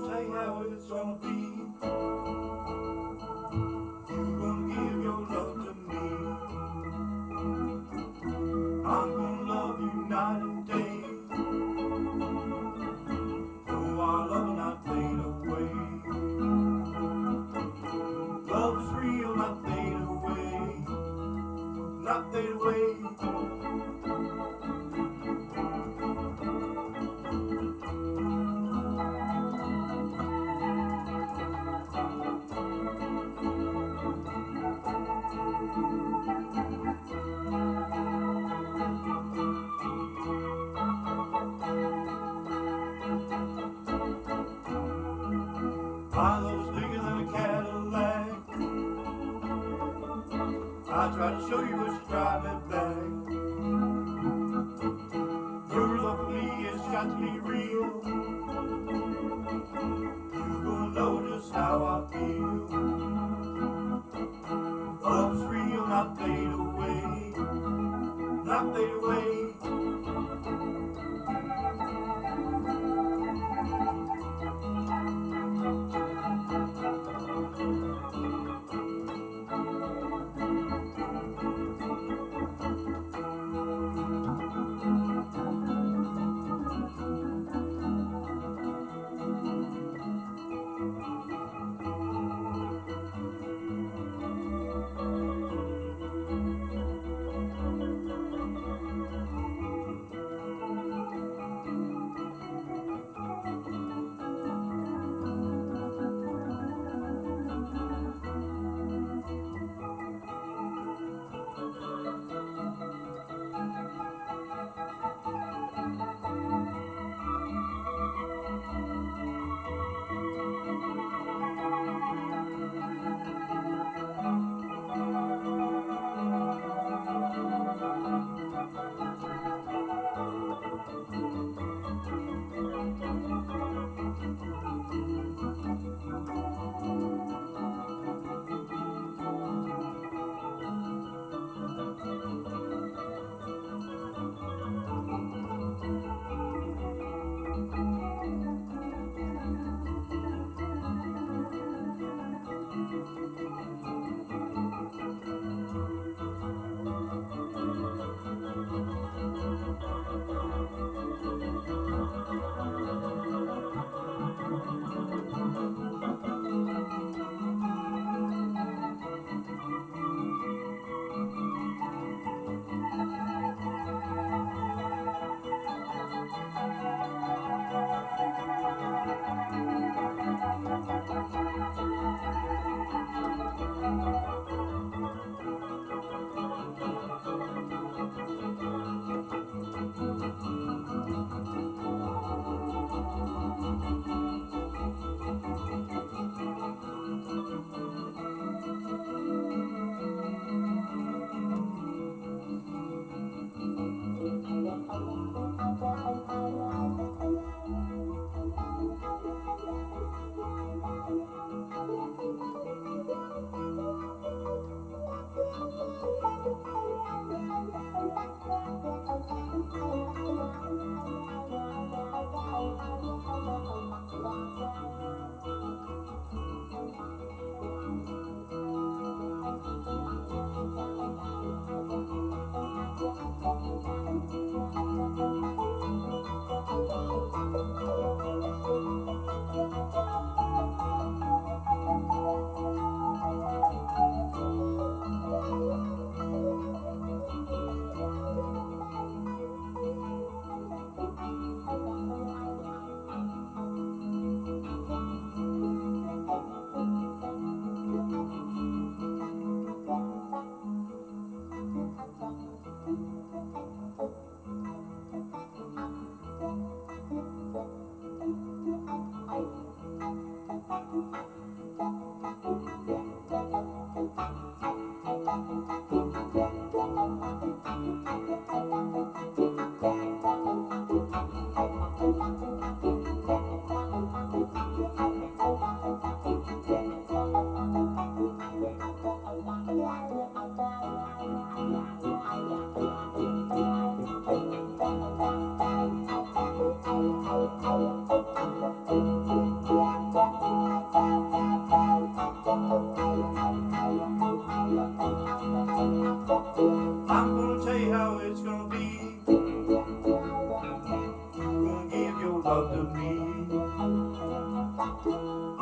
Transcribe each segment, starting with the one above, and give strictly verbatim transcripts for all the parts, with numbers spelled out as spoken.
tell you how it's gonna be. You gonna give your love to me. I'm gonna love you night and day. Oh, our love will not fade away. Love's real, not fade away. Not fade away. My love's bigger than a Cadillac. I try to show you, but you drive it back. Your love for me has got to be real. You gonna know just how I feel. Love's real, not fade away. Not fade away.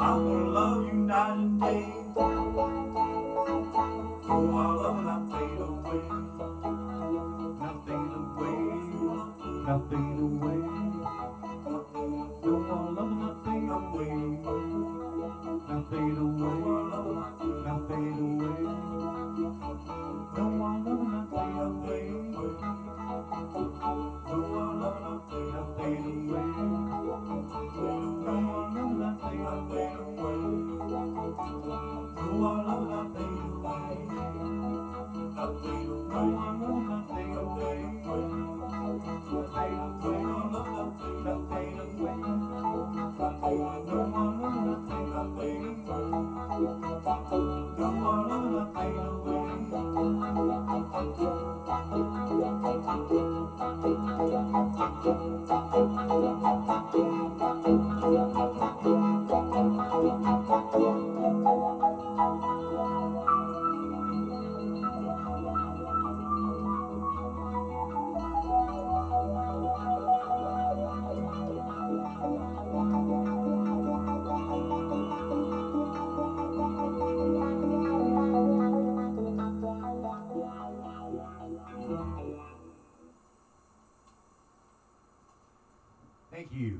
I'm gonna love you night and day. Oh, our love will not fade away, not fade away, not fade away. Oh, our love will not fade away, not fade away, not fade away. No, our love will not fade away. No, our love will not fade away. No, our love will not fade away. No, our love will not fade away. Not fade away. No, our love will not fade away. Not fade away. No, our love will not fade not fade away. Not fade away. No, our love will not fade away. No, our love will not fade away. Thank you.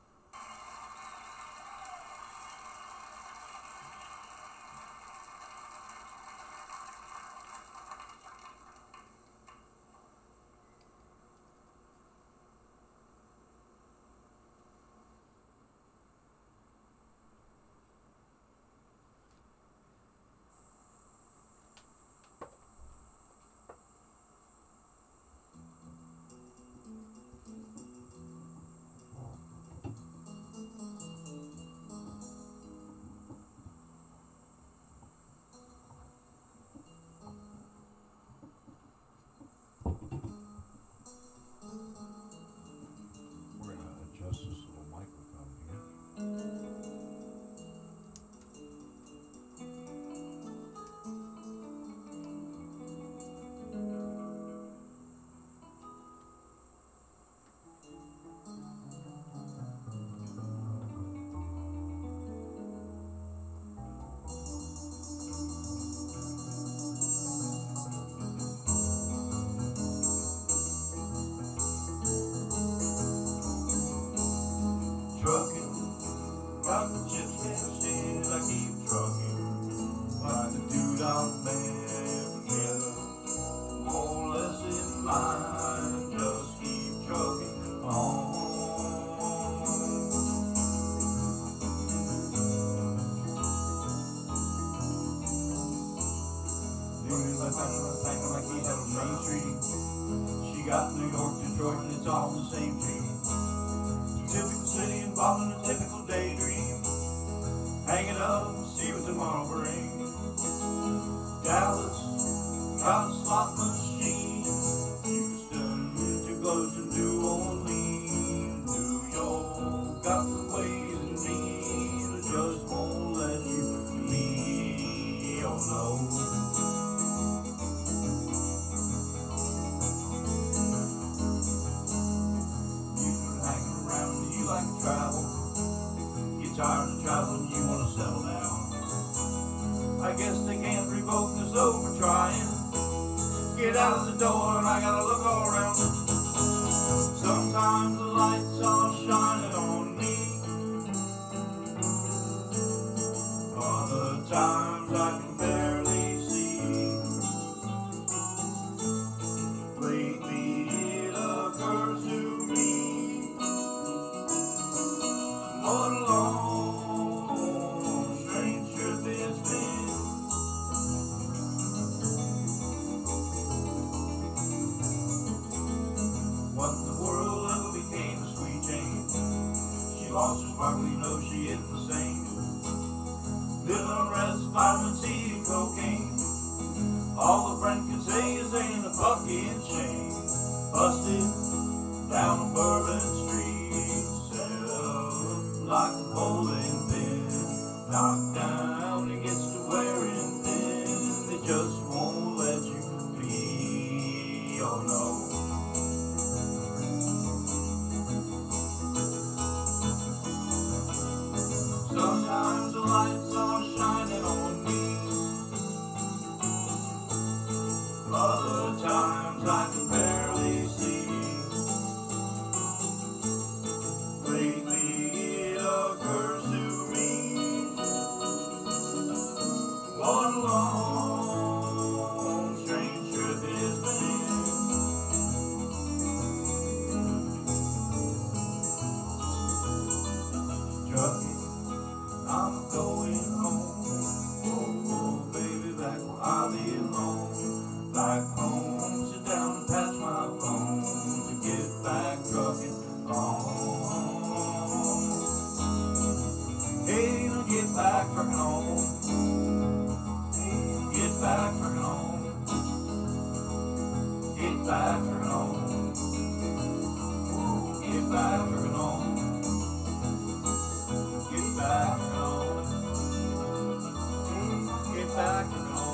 We're going to adjust this little microphone here. Trucking, got the chips cashed in, I keep trucking, like the two-dollar man together. More or less in line, just keep trucking on. Niggas like that, thinking like he's on Main Street. She got New York, Detroit, and it's all the same dream. Typical city involved in a typical daydream. Hang it up, see what tomorrow brings. Dallas, got a slot machine. Houston, too close to New Orleans. New York, got the ways and means that just won't let you leave. Oh no. Like to travel, get tired of traveling, you want to settle down. I guess they can't revoke us over trying. Get out of the door and I gotta look all around. Sometimes the lights are shining on me. Other times I can barely see. Lately it occurs to me. What a long, strange trip it's been. What in the world ever became lights are shining on me. Other times I can barely see. Lately it occurs to me, what a long, strange trip it's been. Trucking, I'm going home. Oh, oh, baby, back where I belong. Back home, sit down and patch my bones to get back trucking on. Hey, now get back trucking on. Get back trucking on. Get back trucking on. Get back trucking on. Get back trucking on. Get back trucking on.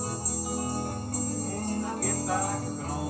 Get back trucking on.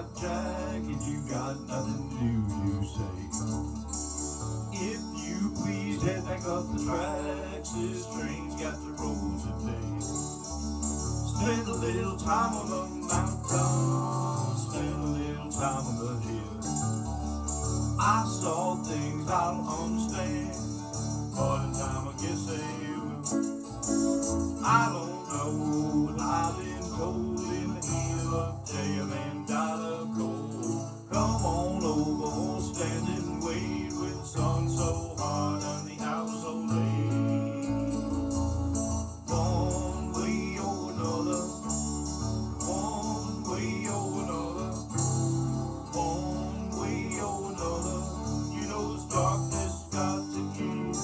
rap jack and you got nothing new, you say. If you please head back up the tracks, this train's got to roll today. Spend a little time on the mountain, spend a little time on the hill. I saw things I don't understand, but in time I guess they will. I don't know what I've been told in the heat of day, a man died of cold. Come on over, stand and wait with the sun so hard and the hours so late. One way or another, one way or another, one way or another, you know this darkness got to end.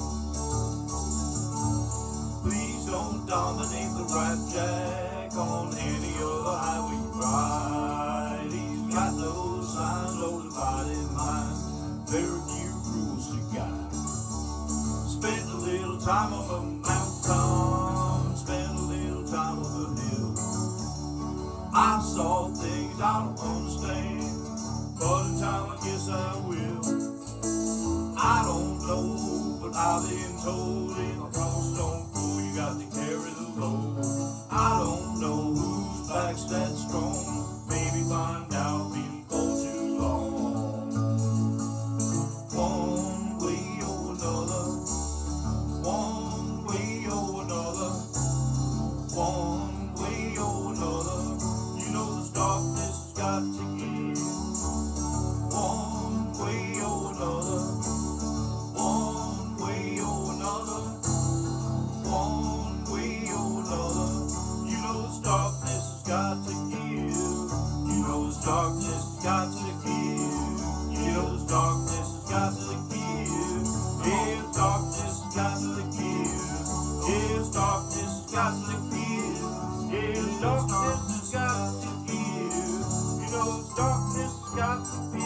Please don't dominate the rap jack on any other highway you ride. He's got those signs, no divided mind, very few rules to guide. Spend a little time on the mountain, spend a little time on the hill. I saw things I don't understand, but in time I guess I will. I don't know, but I've been told if a cross don't go, you got to carry the load. I don't know whose back's that strong, maybe find out before too long. One way or another, one way or another, one way or another, you know this darkness has got to end. One way or another, one way or another, one way or another, you know this darkness has got to give. You know this darkness has got to give. You know this darkness has got to give. Yeah, darkness has got to give. Yeah, darkness has got to give. Yeah, darkness has got to give. You know this darkness has got to give.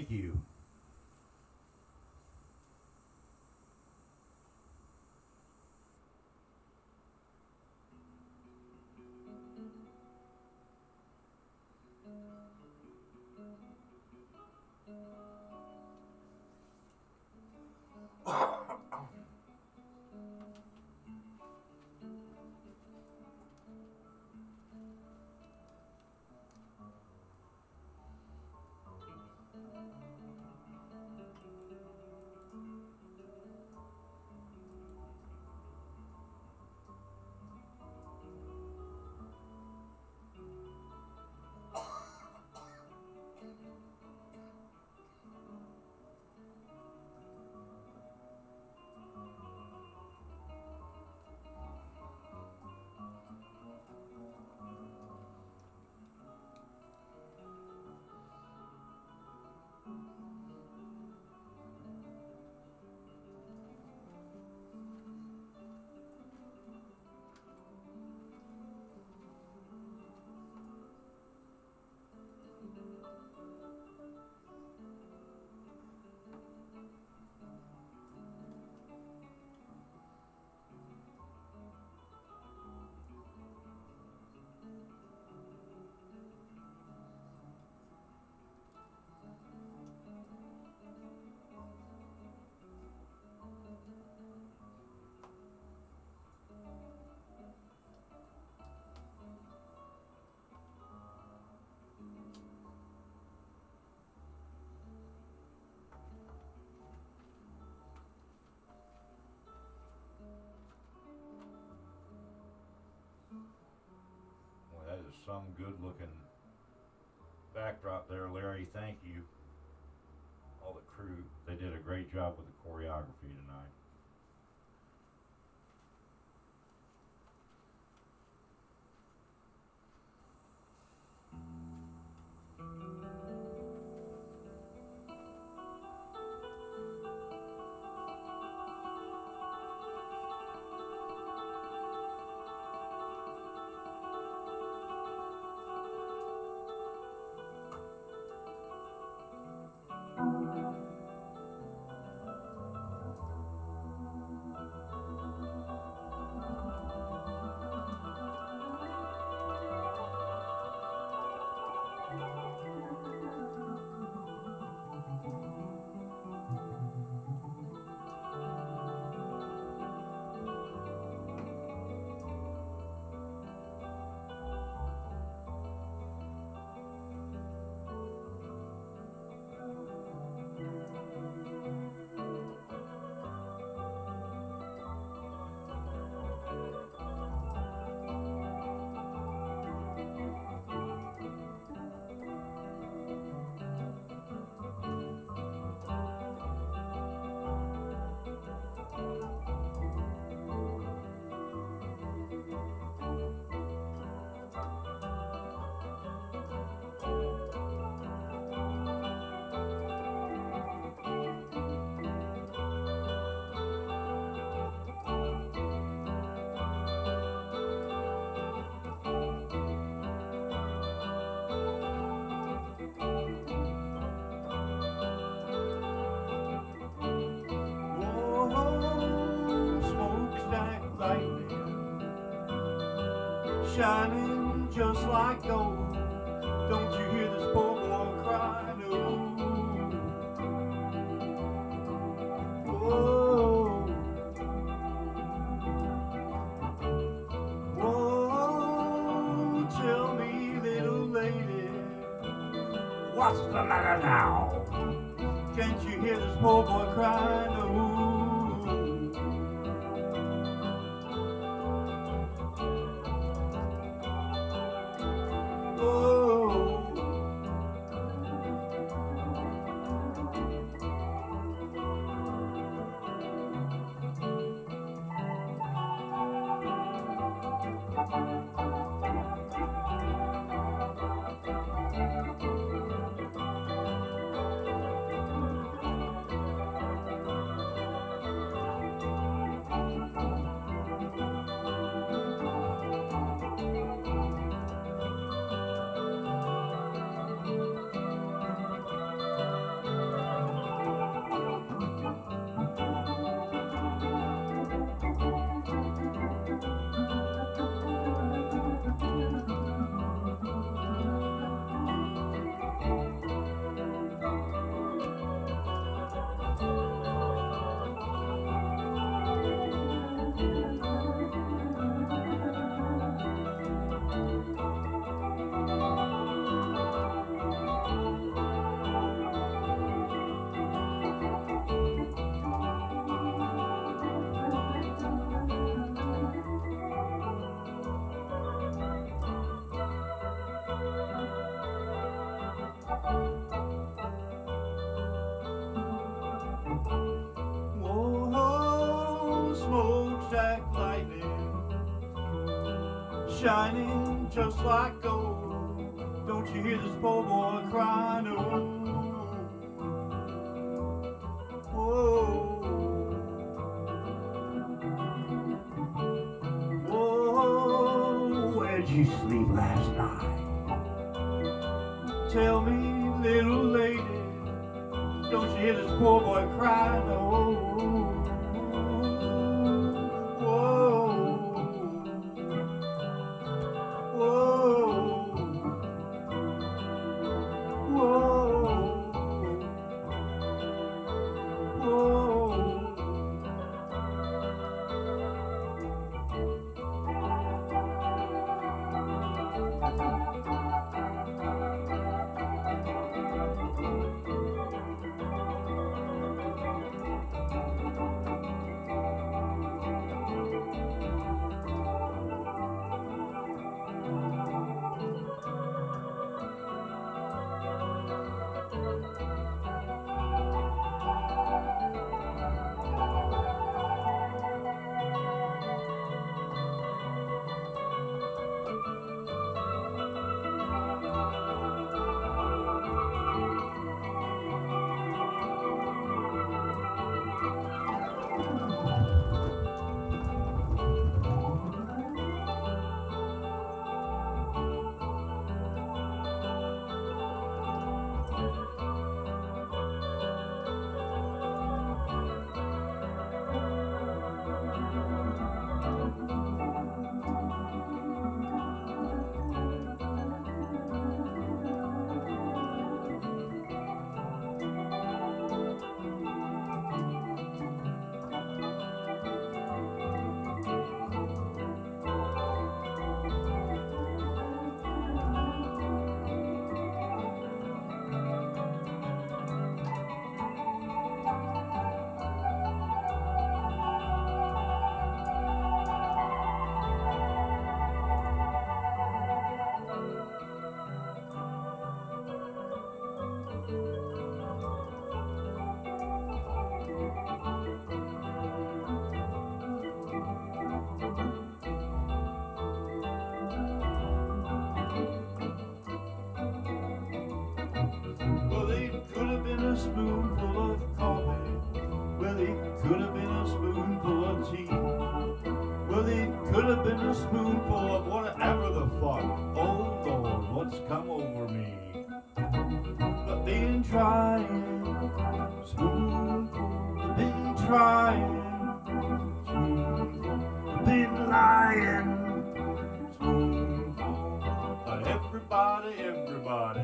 Thank you. Well, that is some good looking backdrop there, Larry. Thank you. All the crew, they did a great job with the choreography tonight. Shining just like gold. Don't you hear this poor boy cry? No. Whoa. Whoa. Tell me, little lady, what's the matter now? Can't you hear this poor boy cry? No. shining just like gold. Don't you hear this poor boy crying? Oh, oh, oh, where'd you sleep last night? Tell me, little lady, don't you hear this poor boy crying? Oh, a spoonful of coffee. Well, it could have been a spoonful of tea. Well, it could have been a spoonful of whatever the fuck. Oh Lord, what's come over me? But been trying, spoonful, been trying, spoonful, been lying, spoonful. But everybody, everybody.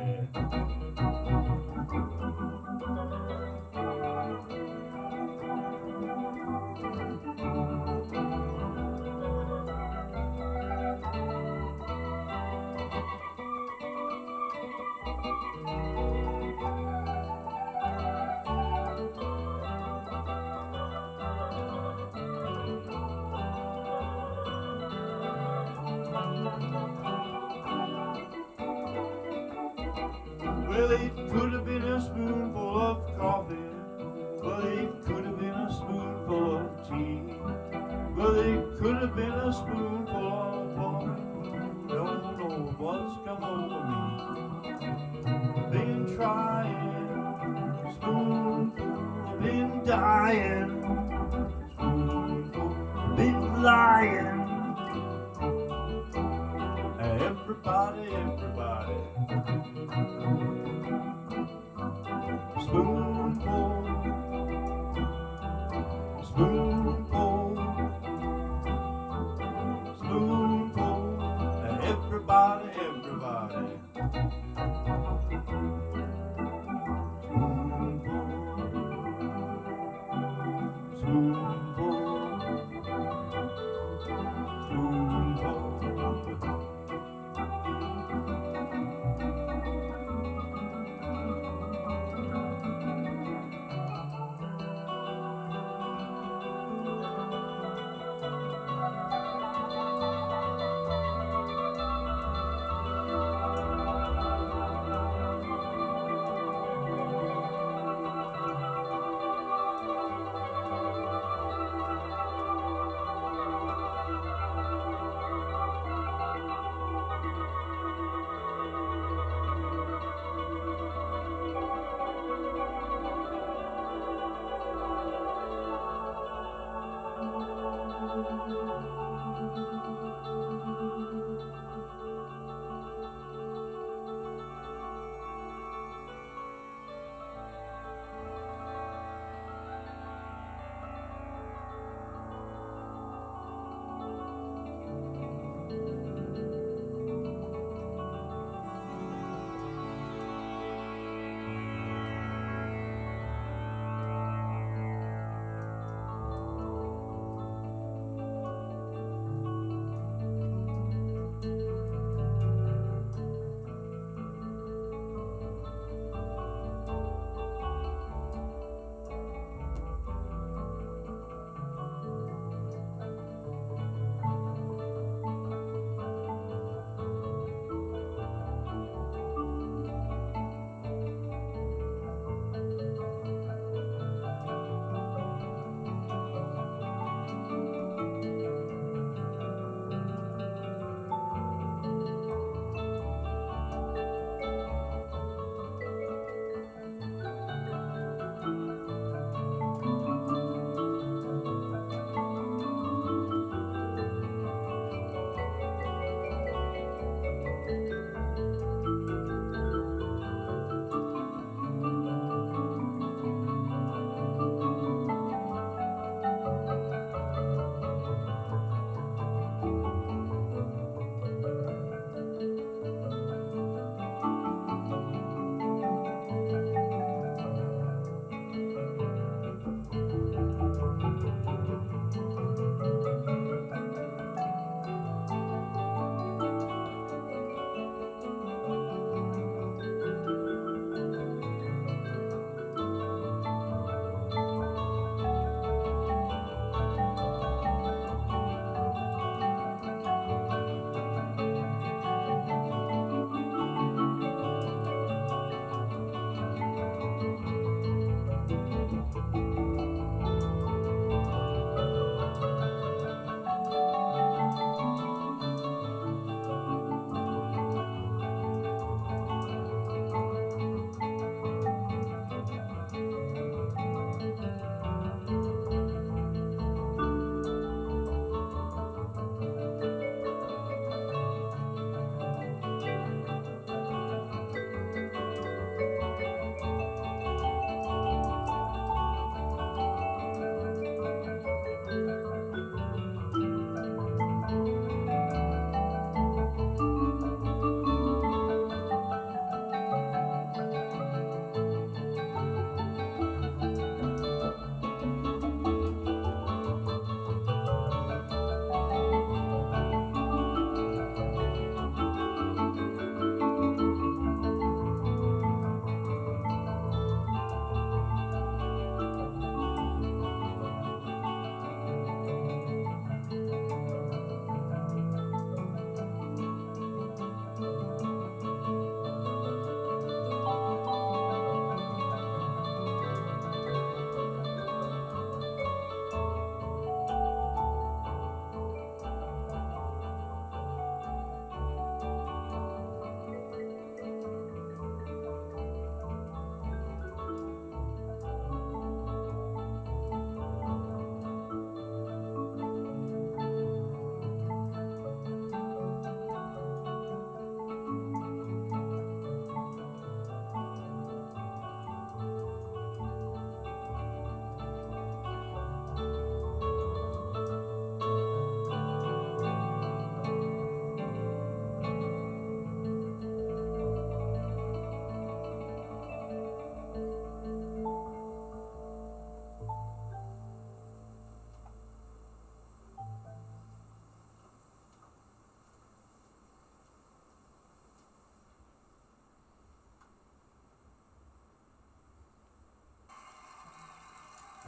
Well, it could have been a spoonful of coffee. Well, it could have been a spoonful of tea. Well, it could have been a spoonful of coffee. Don't know what's come over me. Been trying, spoonful, been dying, spoonful, been lying. Everybody, everybody. Spoonful, spoonful, spoonful, everybody, everybody. Spoonful, spoonful, spoonful.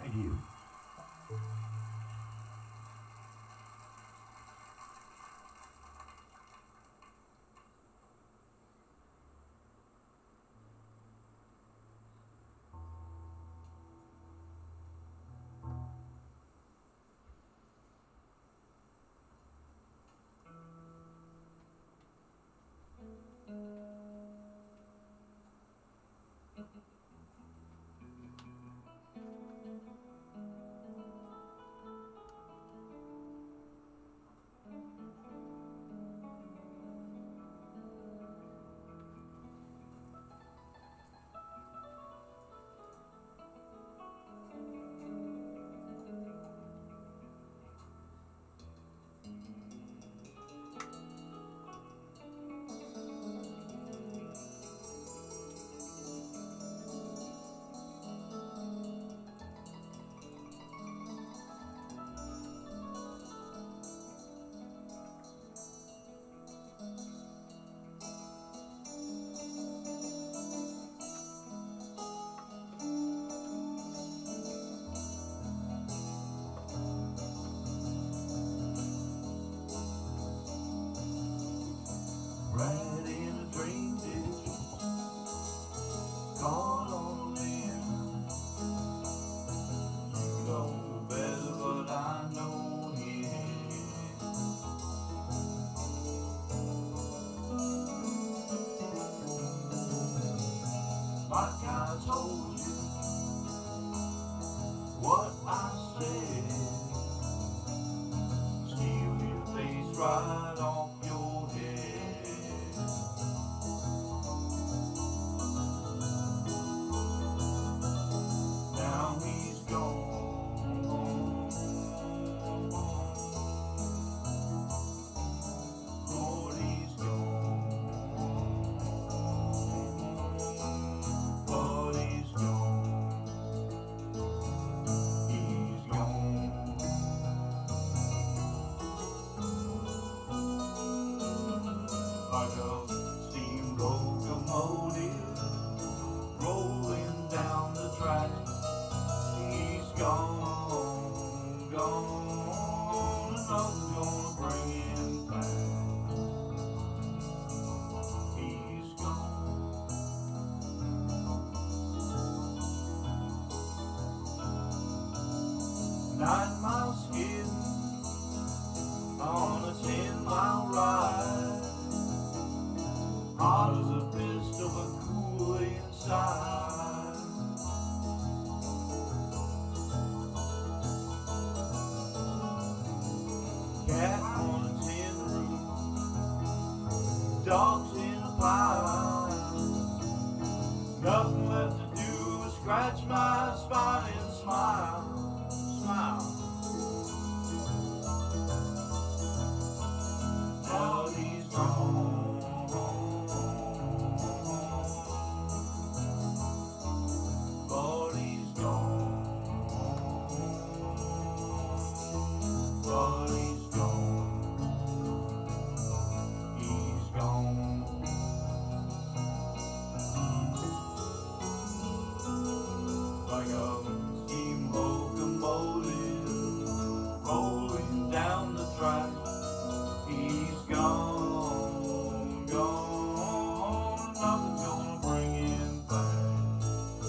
right here. Right in a drain ditch, call on him. You know better, but I know him. Like I told you what I said, steal your face right off your head. Now he's gone, Lord, he's gone, Lord, he's gone, he's gone. Like a steam locomotive rolling down the track, he's gone, gone, and nothing's gonna bring him back. He's gone. Nine mile skid on a ten mile ride, hot as a pistol but cool inside. Cat on a tin roof, dogs in a pile, nothing left to do but scratch my spine and smile, smile. Now he's gone, Lord, he's gone, Lord, he's gone, he's gone. Like a steam locomotive rolling down the track, he's gone, gone, nothing's gonna bring him back.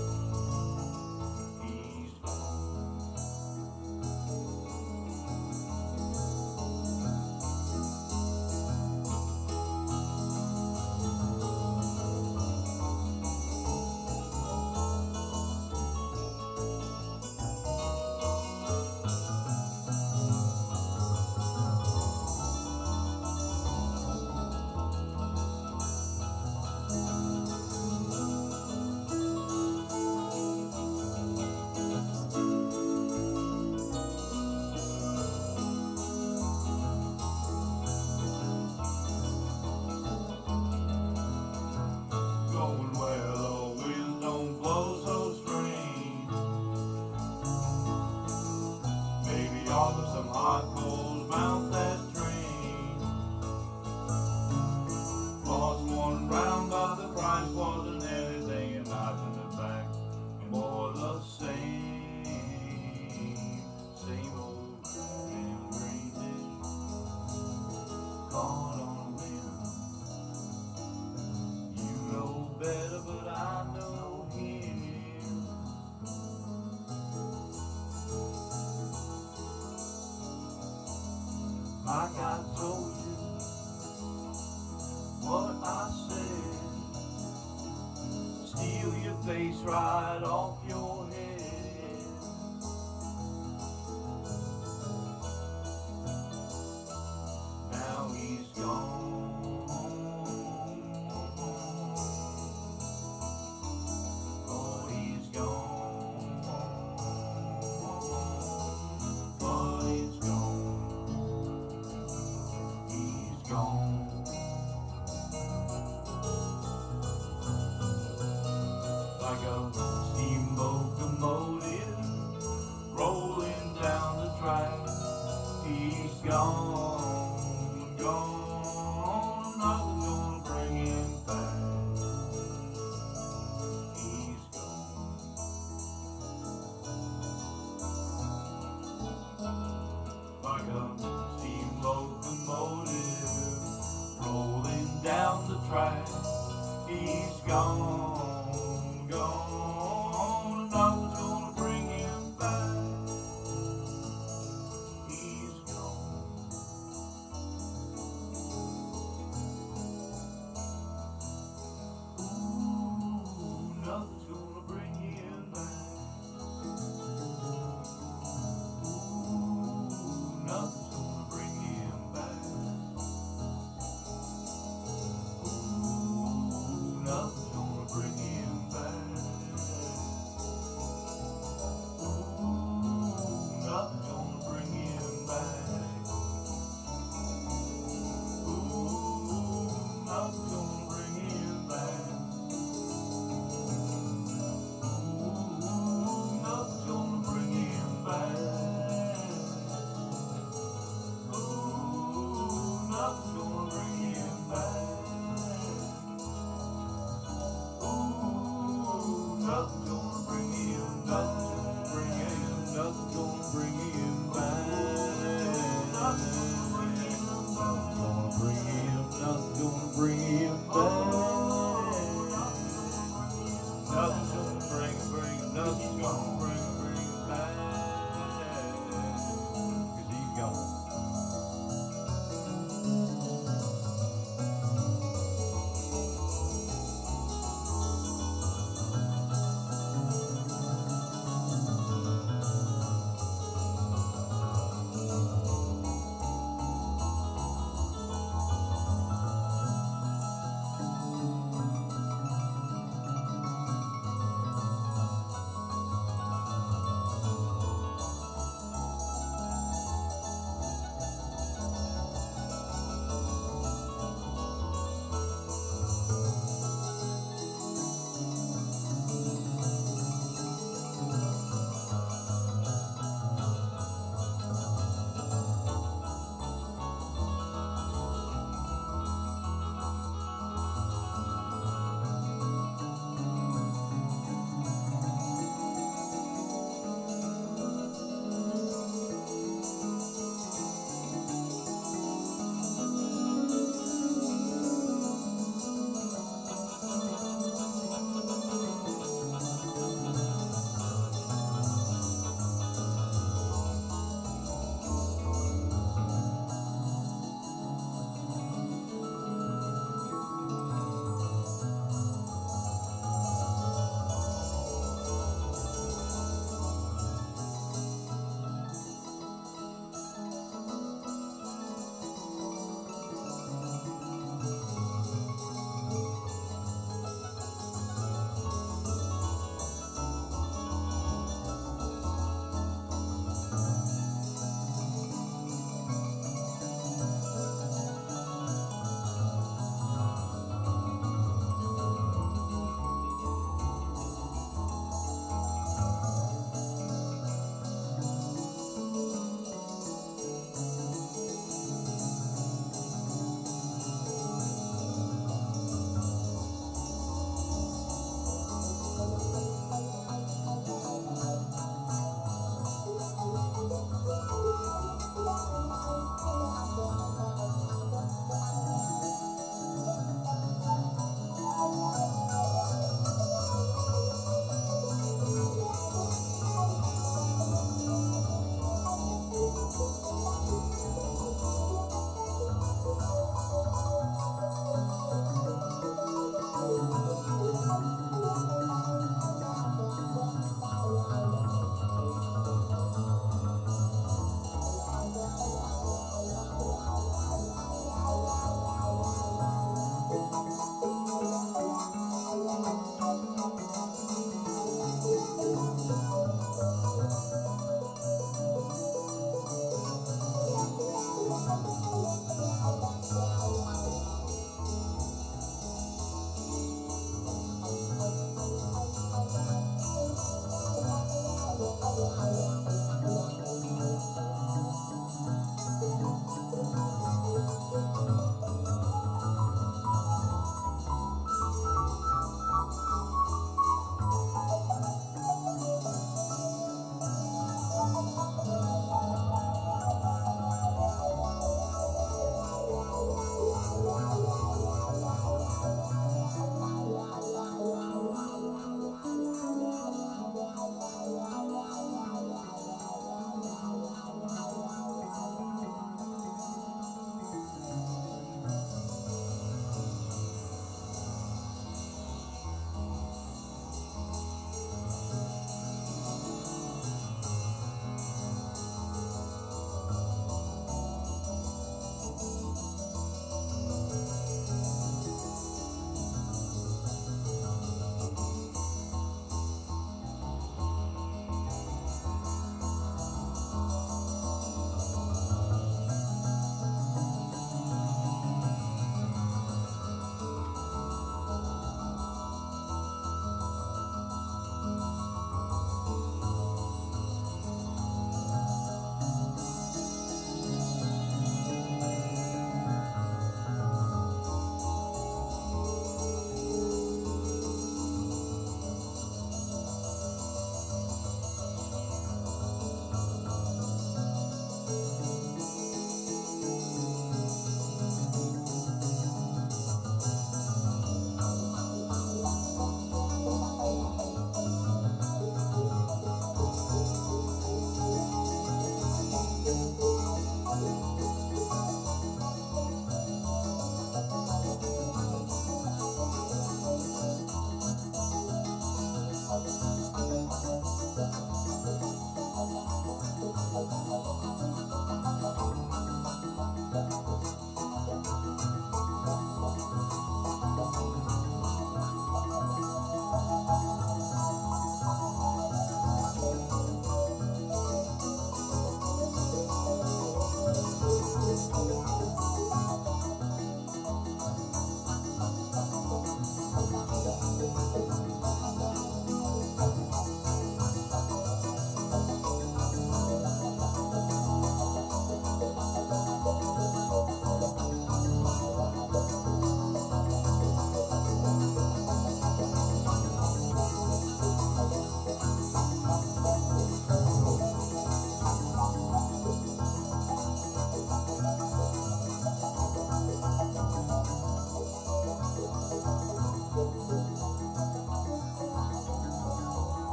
He's gone. Going where the winds don't blow so strange. Maybe offer some hot coals, mount that train. Lost one round, but the price wasn't anything, and knife in the back, more the same. like I told you what I said. Steal your face right off your head. Now he's gone. Oh, he's gone. Oh, he's gone.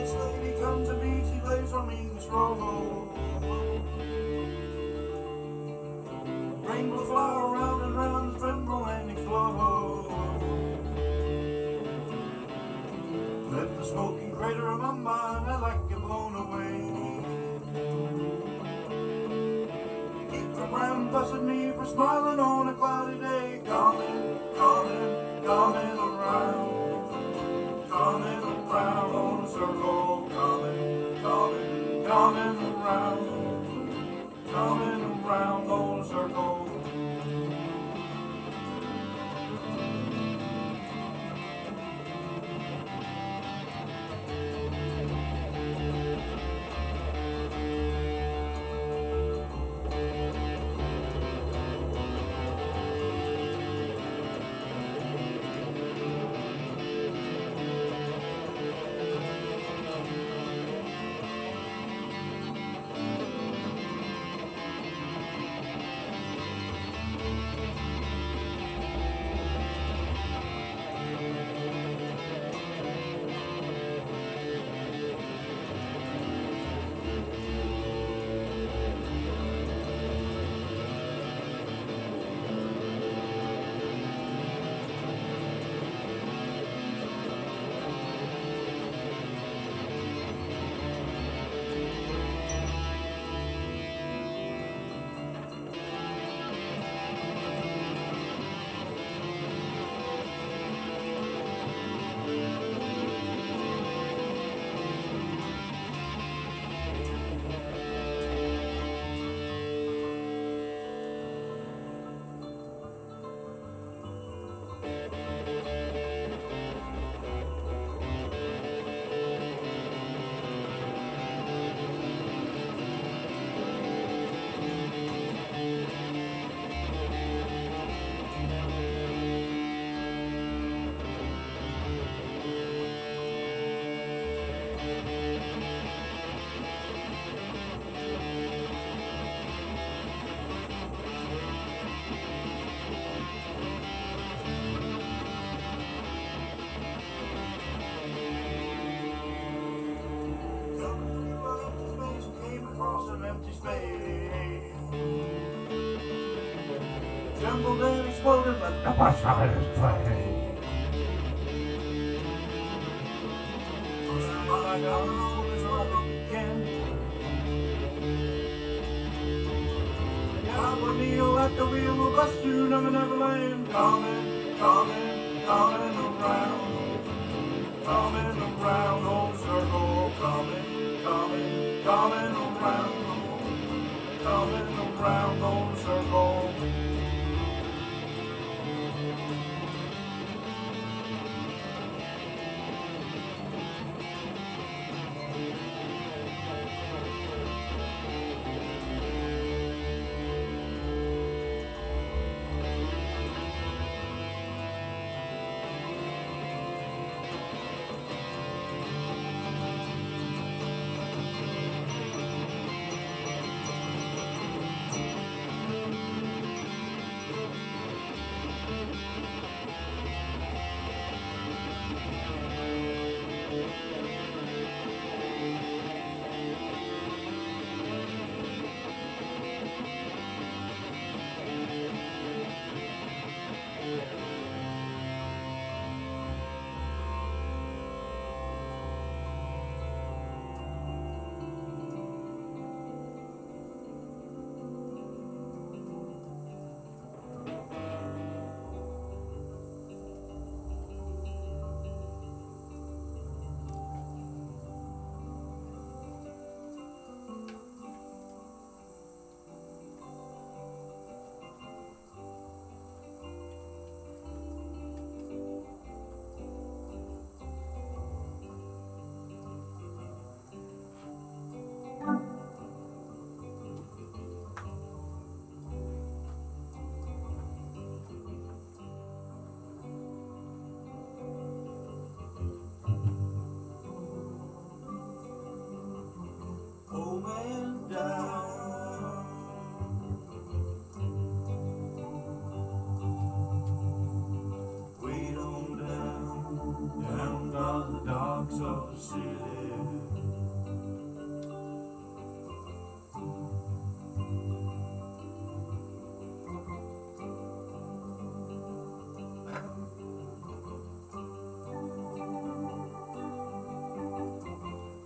This lady comes to me, she lays on me this roll. Rainbow flower round and round, tremble and explode. Let the smoking crater of my mind, I like it blown away. Keep from round busting me for smiling on a cloudy day. Coming, coming, coming around. Coming around on a circle. Coming, coming, coming around. Coming around on a circle. Empty space. Trembled and exploded, let the marshmallows play. I got on this road again. God will kneel at the wheel, will bust you, never, never land. Coming, coming, coming around. Coming around on the circle. Coming, coming, coming around. Coming around on the circle.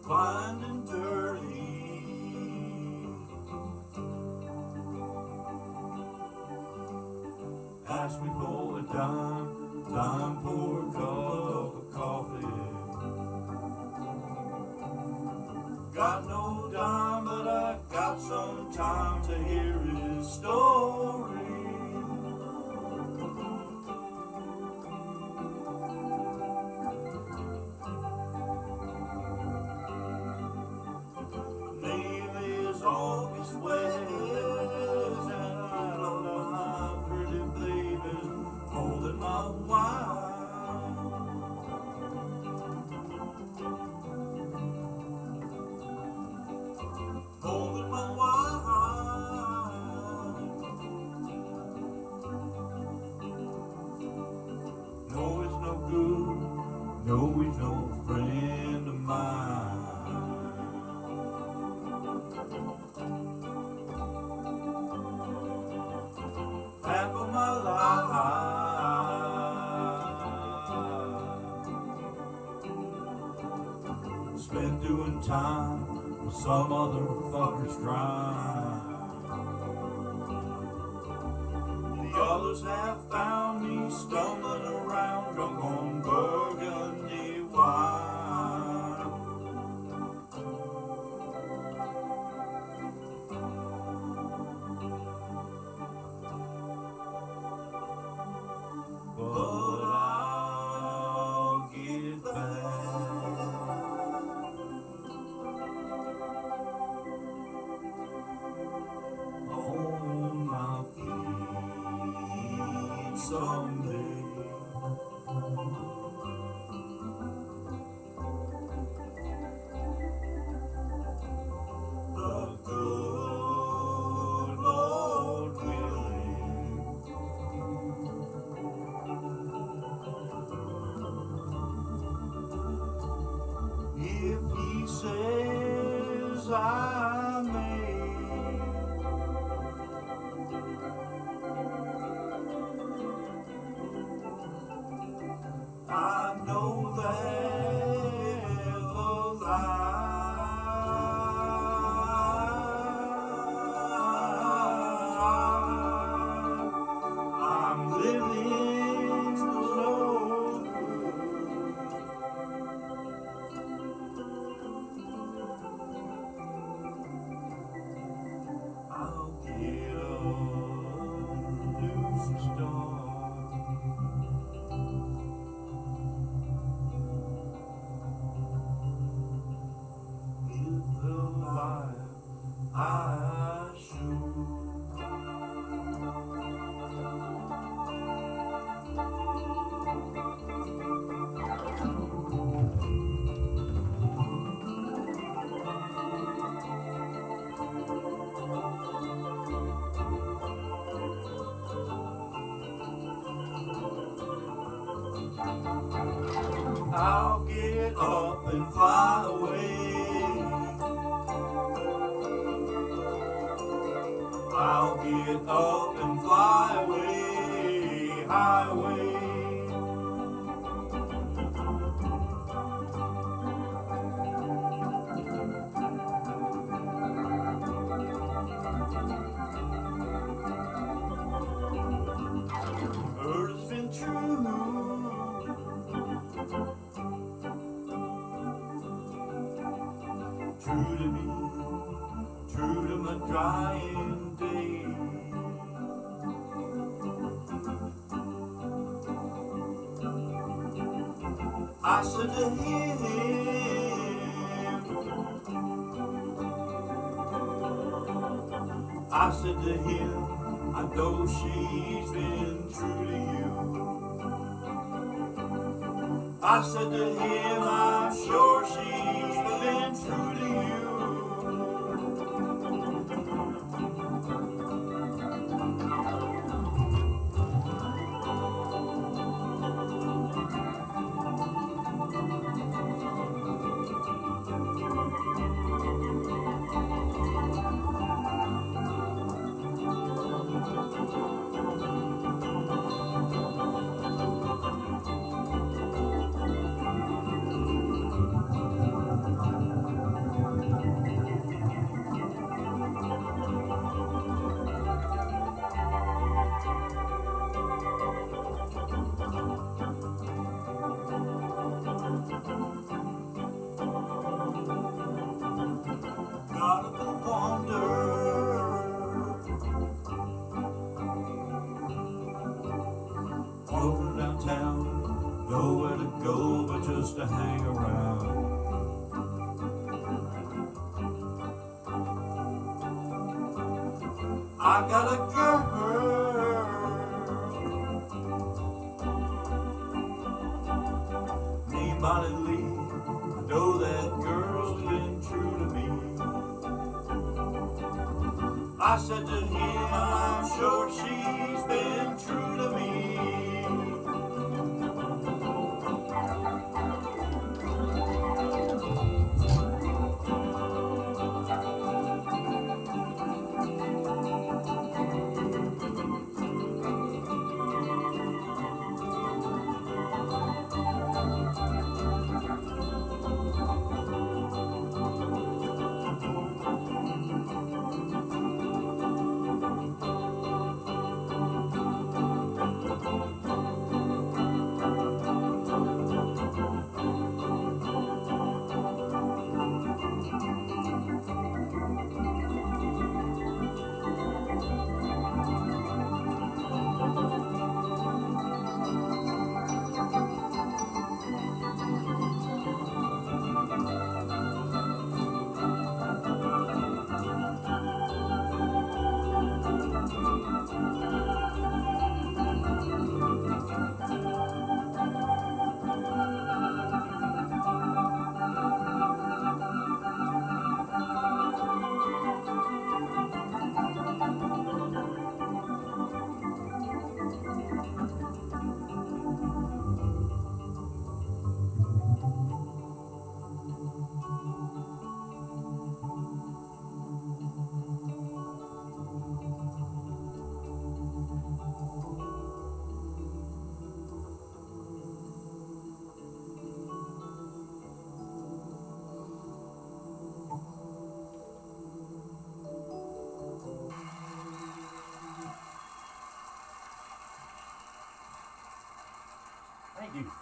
finding dirty. Ask me for a dime, dime for a cup of coffee. Got no dime, but I got some time to hear his story. Name is August West, and I love my pretty baby more than my wife. More than my wife. No, it's no good. No, he's no friend of mine. Half of my life spent doing time with some other fucker's crime. The others have found me stumbling around drunk on burgundy wine. But I'll get back on my feet someday. The good Lord willing. If he says I may, I know that the life I'm living is no good. I'll get a new start. Live the life I should. I'll get up and fly away. I'll get up and fly away, highway. Heard it's been true. True to me, true to my dying day. I said to him, I said to him, I know she's been true to you. I said to him, I'm sure she's been true to you. I got a girl, named Bonnie Lee. I know that girl's been true to me. I said to him, I'm sure she's been true to me. Thank you.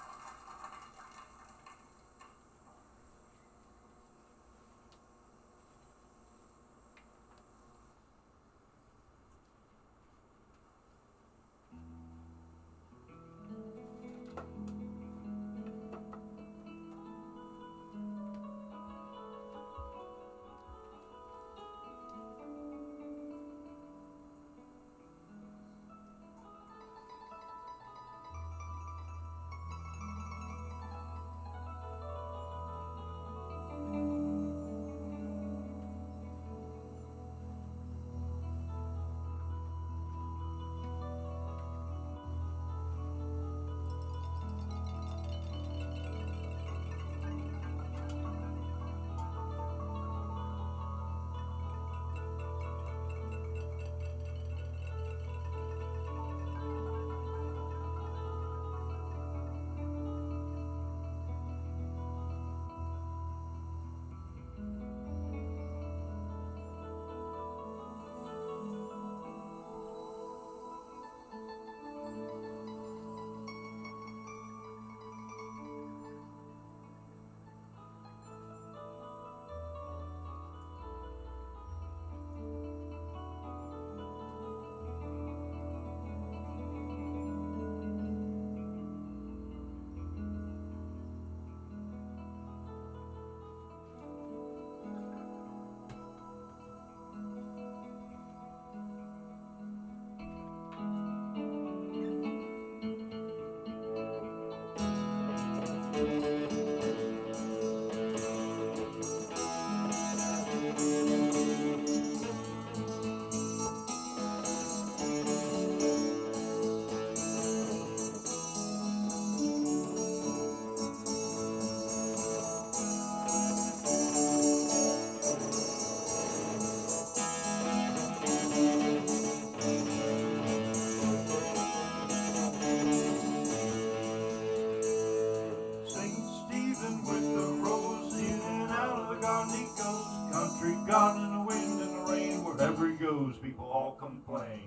God in the wind and the rain, wherever he goes, people all complain.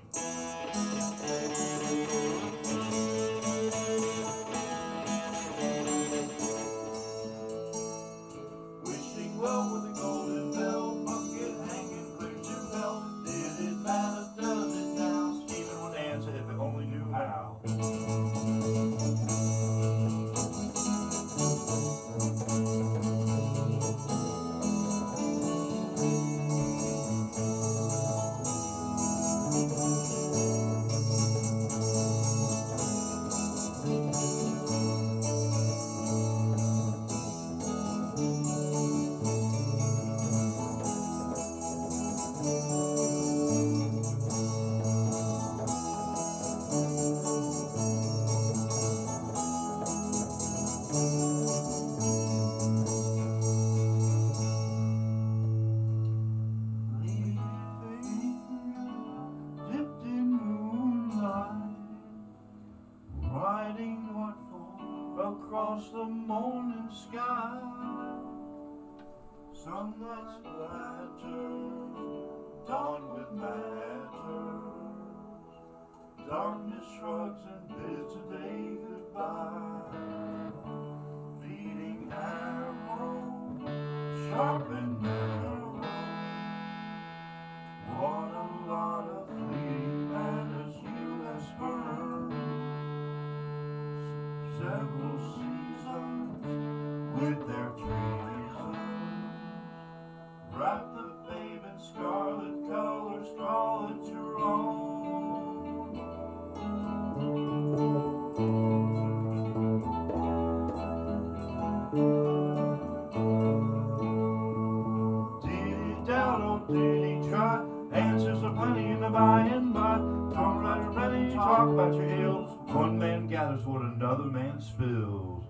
Wishing well with a golden bell, bucket hanging clear to hell. Did it matter, does it now? Stephen would answer if it only knew how. across the morning sky. Sunlight splatters, dawn with matters. Darkness shrugs and bids the day goodbye. Fleeting arrow, sharp and narrow. What a lot of fleeting matters you have spurned. Several seasons with their treasons. Wrap the babe in scarlet colors, call it your own. Did he doubt or did he try? Answers are plenty in the by and by. Don't let her ready to talk about your ills. One man gathers what another man spills.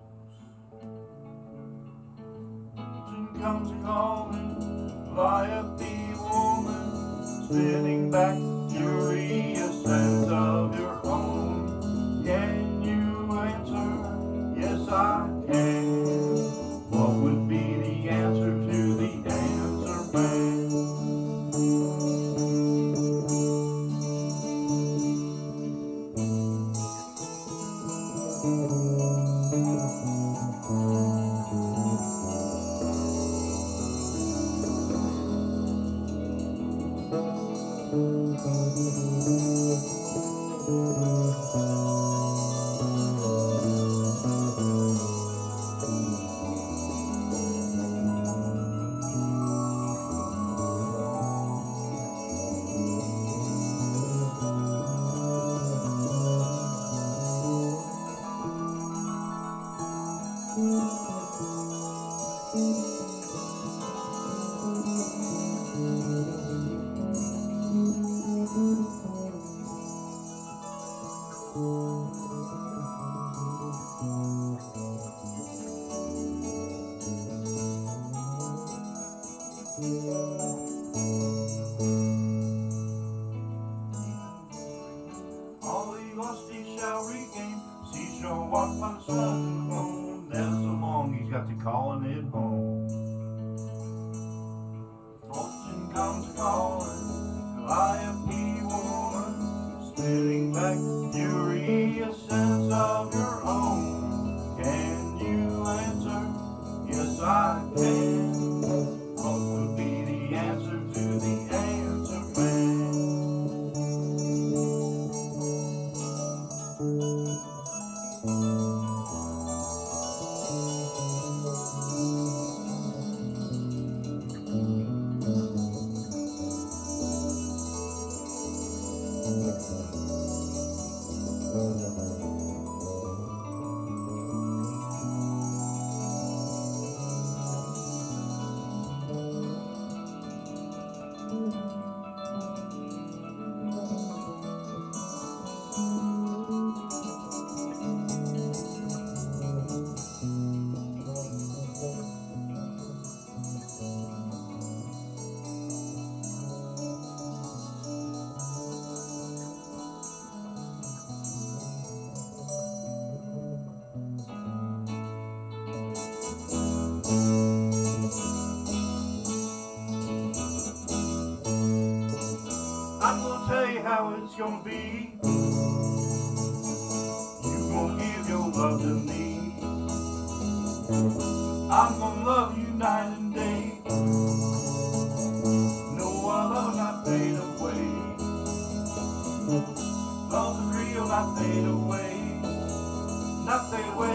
Soon comes a calling, Calliope woman, spinning back furious sense of your own. Can you answer? Yes, I can. What would be the answer to the answer man? All he lost he shall regain. He shall walk by the sun and the moon. There's so long he's got to calling it home. Fortune comes calling, Calliope woman, spinning back furious sense of your own. Can you answer? Yes, I can. What would be the answer to the answer man? I'm gonna tell you how it's gonna be. You gonna give your love to me. I'm gonna love you night and day. No, our love will not fade away. Love is real, not fade away. Not fade away.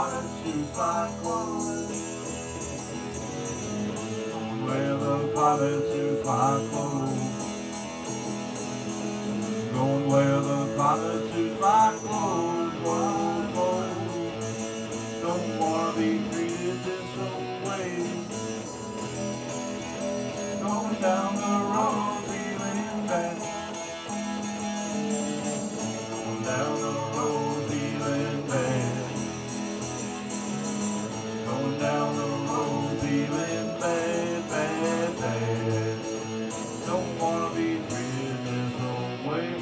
pilots who fly close. Going where the pilots who fly close. Going where the pilots who fly close, fly close. Don't wanna be treated this way. Going down the road feeling bad. Going down the road feeling bad. Going down the road feeling bad, bad, bad. Don't wanna be treated this way.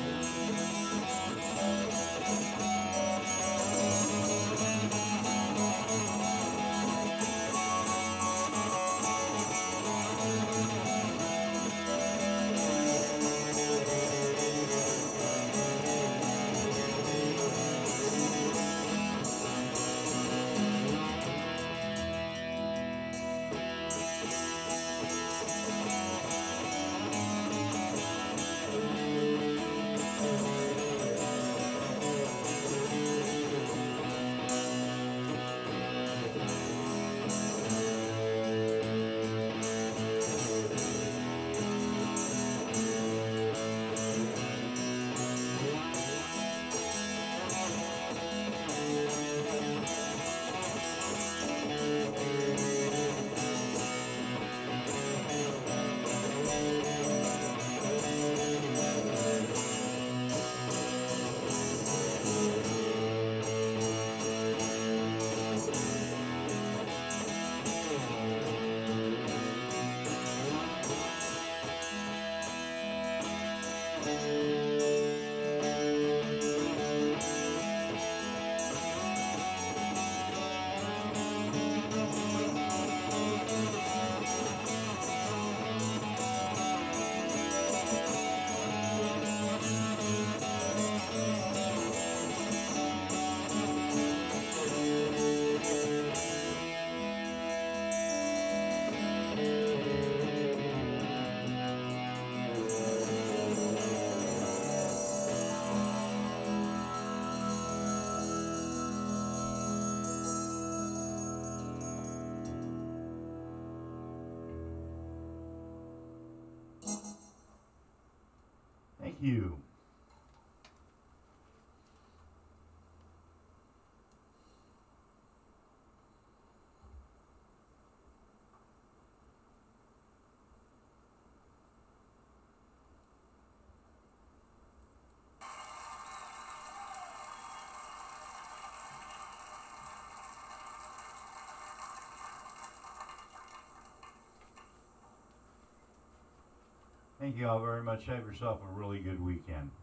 Thank you. Thank you all very much. Have yourself a really good weekend.